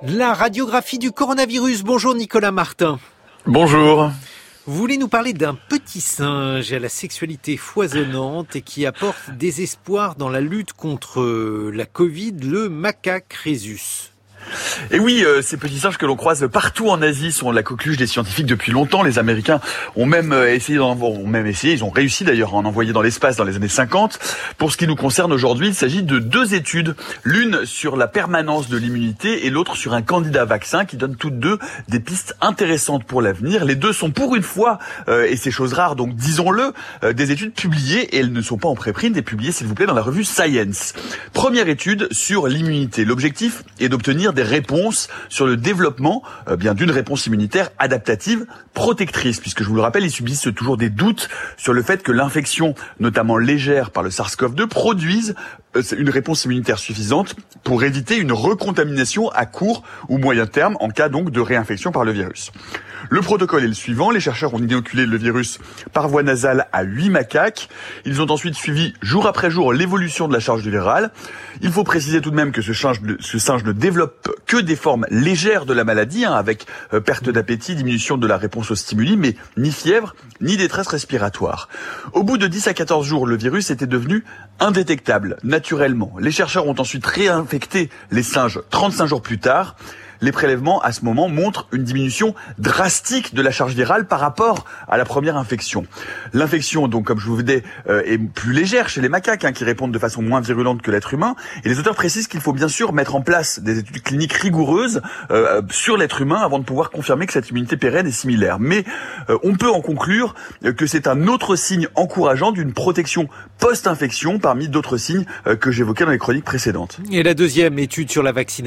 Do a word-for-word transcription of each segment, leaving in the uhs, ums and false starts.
La radiographie du coronavirus. Bonjour Nicolas Martin. Bonjour. Vous voulez nous parler d'un petit singe à la sexualité foisonnante et qui apporte des espoirs dans la lutte contre la Covid, le macaque Rhésus. Et oui, euh, ces petits singes que l'on croise partout en Asie sont la coqueluche des scientifiques depuis longtemps. Les Américains ont même essayé d'en ont même essayé, ils ont réussi d'ailleurs à en envoyer dans l'espace dans les années cinquante. Pour ce qui nous concerne aujourd'hui, il s'agit de deux études, l'une sur la permanence de l'immunité et l'autre sur un candidat vaccin qui donnent toutes deux des pistes intéressantes pour l'avenir. Les deux sont pour une fois, euh, et c'est chose rare, donc disons-le, euh, des études publiées et elles ne sont pas en préprint, et publiées s'il vous plaît dans la revue Science. Première étude sur l'immunité. L'objectif est d'obtenir des réponses sur le développement euh, bien d'une réponse immunitaire adaptative protectrice, puisque je vous le rappelle, ils subissent toujours des doutes sur le fait que l'infection, notamment légère par le SARS-C o V deux, produise euh, une réponse immunitaire suffisante pour éviter une recontamination à court ou moyen terme en cas donc de réinfection par le virus. Le protocole est le suivant. Les chercheurs ont inoculé le virus par voie nasale à huit macaques. Ils ont ensuite suivi jour après jour l'évolution de la charge virale. Il faut préciser tout de même que ce singe, ce singe ne développe que des formes légères de la maladie, hein, avec euh, perte d'appétit, diminution de la réponse aux stimuli, mais ni fièvre, ni détresse respiratoire. Au bout de dix à quatorze jours, le virus était devenu indétectable, naturellement. Les chercheurs ont ensuite réinfecté les singes trente-cinq jours plus tard. Les prélèvements, à ce moment, montrent une diminution drastique de la charge virale par rapport à la première infection. L'infection, donc, comme je vous disais, euh, est plus légère chez les macaques, hein, qui répondent de façon moins virulente que l'être humain. Et les auteurs précisent qu'il faut bien sûr mettre en place des études cliniques rigoureuses euh, sur l'être humain avant de pouvoir confirmer que cette immunité pérenne est similaire. Mais euh, on peut en conclure que c'est un autre signe encourageant d'une protection post-infection parmi d'autres signes euh, que j'évoquais dans les chroniques précédentes. Et la deuxième étude sur la vaccination ?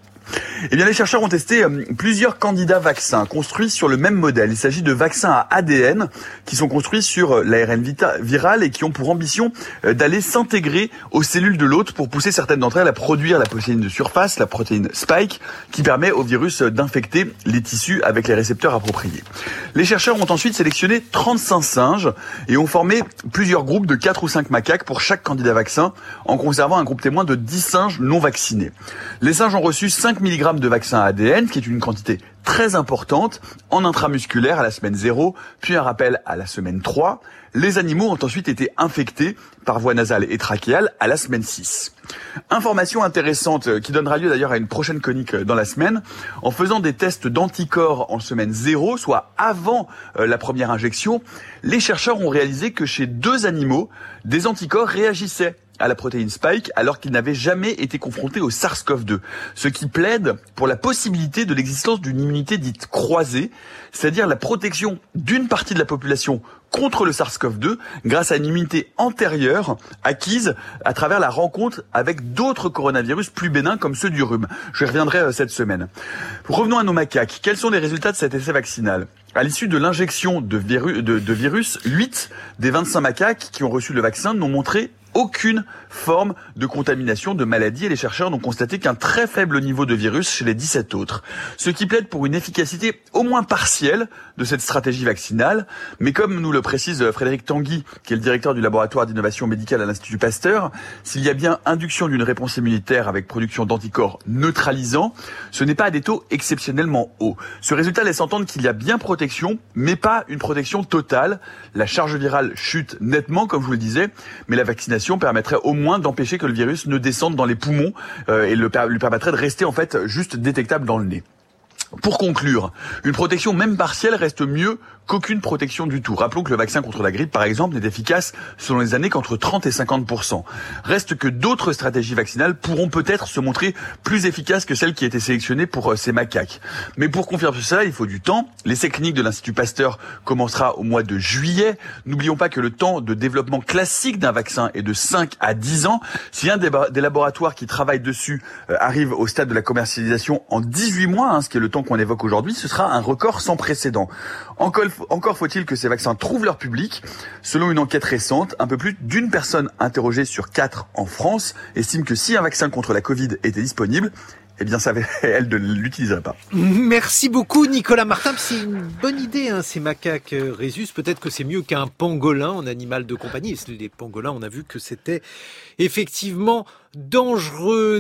Eh bien, les chercheurs ont testé euh, plusieurs candidats vaccins construits sur le même modèle. Il s'agit de vaccins à A D N qui sont construits sur euh, l'A R N vita- viral et qui ont pour ambition euh, d'aller s'intégrer aux cellules de l'hôte pour pousser certaines d'entre elles à produire la protéine de surface, la protéine spike, qui permet au virus euh, d'infecter les tissus avec les récepteurs appropriés. Les chercheurs ont ensuite sélectionné trente-cinq singes et ont formé plusieurs groupes de quatre ou cinq macaques pour chaque candidat vaccin en conservant un groupe témoin de dix singes non vaccinés. Les singes ont reçu cinq milligrammes de vaccin A D N, qui est une quantité très importante, en intramusculaire à la semaine zéro, puis un rappel à la semaine trois. Les animaux ont ensuite été infectés par voie nasale et trachéale à la semaine six. Information intéressante qui donnera lieu d'ailleurs à une prochaine chronique dans la semaine. En faisant des tests d'anticorps en semaine zéro, soit avant euh, la première injection, les chercheurs ont réalisé que chez deux animaux, des anticorps réagissaient à la protéine spike alors qu'ils n'avaient jamais été confrontés au SARS-C o V deux, ce qui plaide pour la possibilité de l'existence d'une immunité dite croisée, c'est-à-dire la protection d'une partie de la population contre le SARS-C o V deux grâce à une immunité antérieure acquise à travers la rencontre avec d'autres coronavirus plus bénins comme ceux du rhume. Je y reviendrai cette semaine. Revenons à nos macaques. Quels sont les résultats de cet essai vaccinal ? À l'issue de l'injection de, viru- de, de virus, huit des vingt-cinq macaques qui ont reçu le vaccin n'ont montré aucune forme de contamination de maladie et les chercheurs n'ont constaté qu'un très faible niveau de virus chez les dix-sept autres. Ce qui plaide pour une efficacité au moins partielle de cette stratégie vaccinale. Mais comme nous le précise Frédéric Tanguy, qui est le directeur du laboratoire d'innovation médicale à l'Institut Pasteur, s'il y a bien induction d'une réponse immunitaire avec production d'anticorps neutralisants, ce n'est pas à des taux exceptionnellement hauts. Ce résultat laisse entendre qu'il y a bien protection, mais pas une protection totale. La charge virale chute nettement, comme je vous le disais, mais la vaccination permettrait au moins d'empêcher que le virus ne descende dans les poumons euh, et le, lui permettrait de rester en fait juste détectable dans le nez. Pour conclure, une protection même partielle reste mieux qu'aucune protection du tout. Rappelons que le vaccin contre la grippe, par exemple, n'est efficace selon les années qu'entre trente et cinquante pour cent. Reste que d'autres stratégies vaccinales pourront peut-être se montrer plus efficaces que celles qui étaient sélectionnées pour ces macaques. Mais pour confirmer cela, il faut du temps. L'essai clinique de l'Institut Pasteur commencera au mois de juillet. N'oublions pas que le temps de développement classique d'un vaccin est de cinq à dix ans. Si un des, des laboratoires qui travaillent dessus euh, arrive au stade de la commercialisation en dix-huit mois, hein, ce qui est le temps qu'on évoque aujourd'hui, ce sera un record sans précédent. Encore, encore faut-il que ces vaccins trouvent leur public. Selon une enquête récente, un peu plus d'une personne interrogée sur quatre en France estime que si un vaccin contre la Covid était disponible, eh bien, ça, elle ne l'utiliserait pas. Merci beaucoup, Nicolas Martin. C'est une bonne idée, hein, ces macaques Rhésus. Peut-être que c'est mieux qu'un pangolin en animal de compagnie. Les pangolins, on a vu que c'était effectivement dangereux.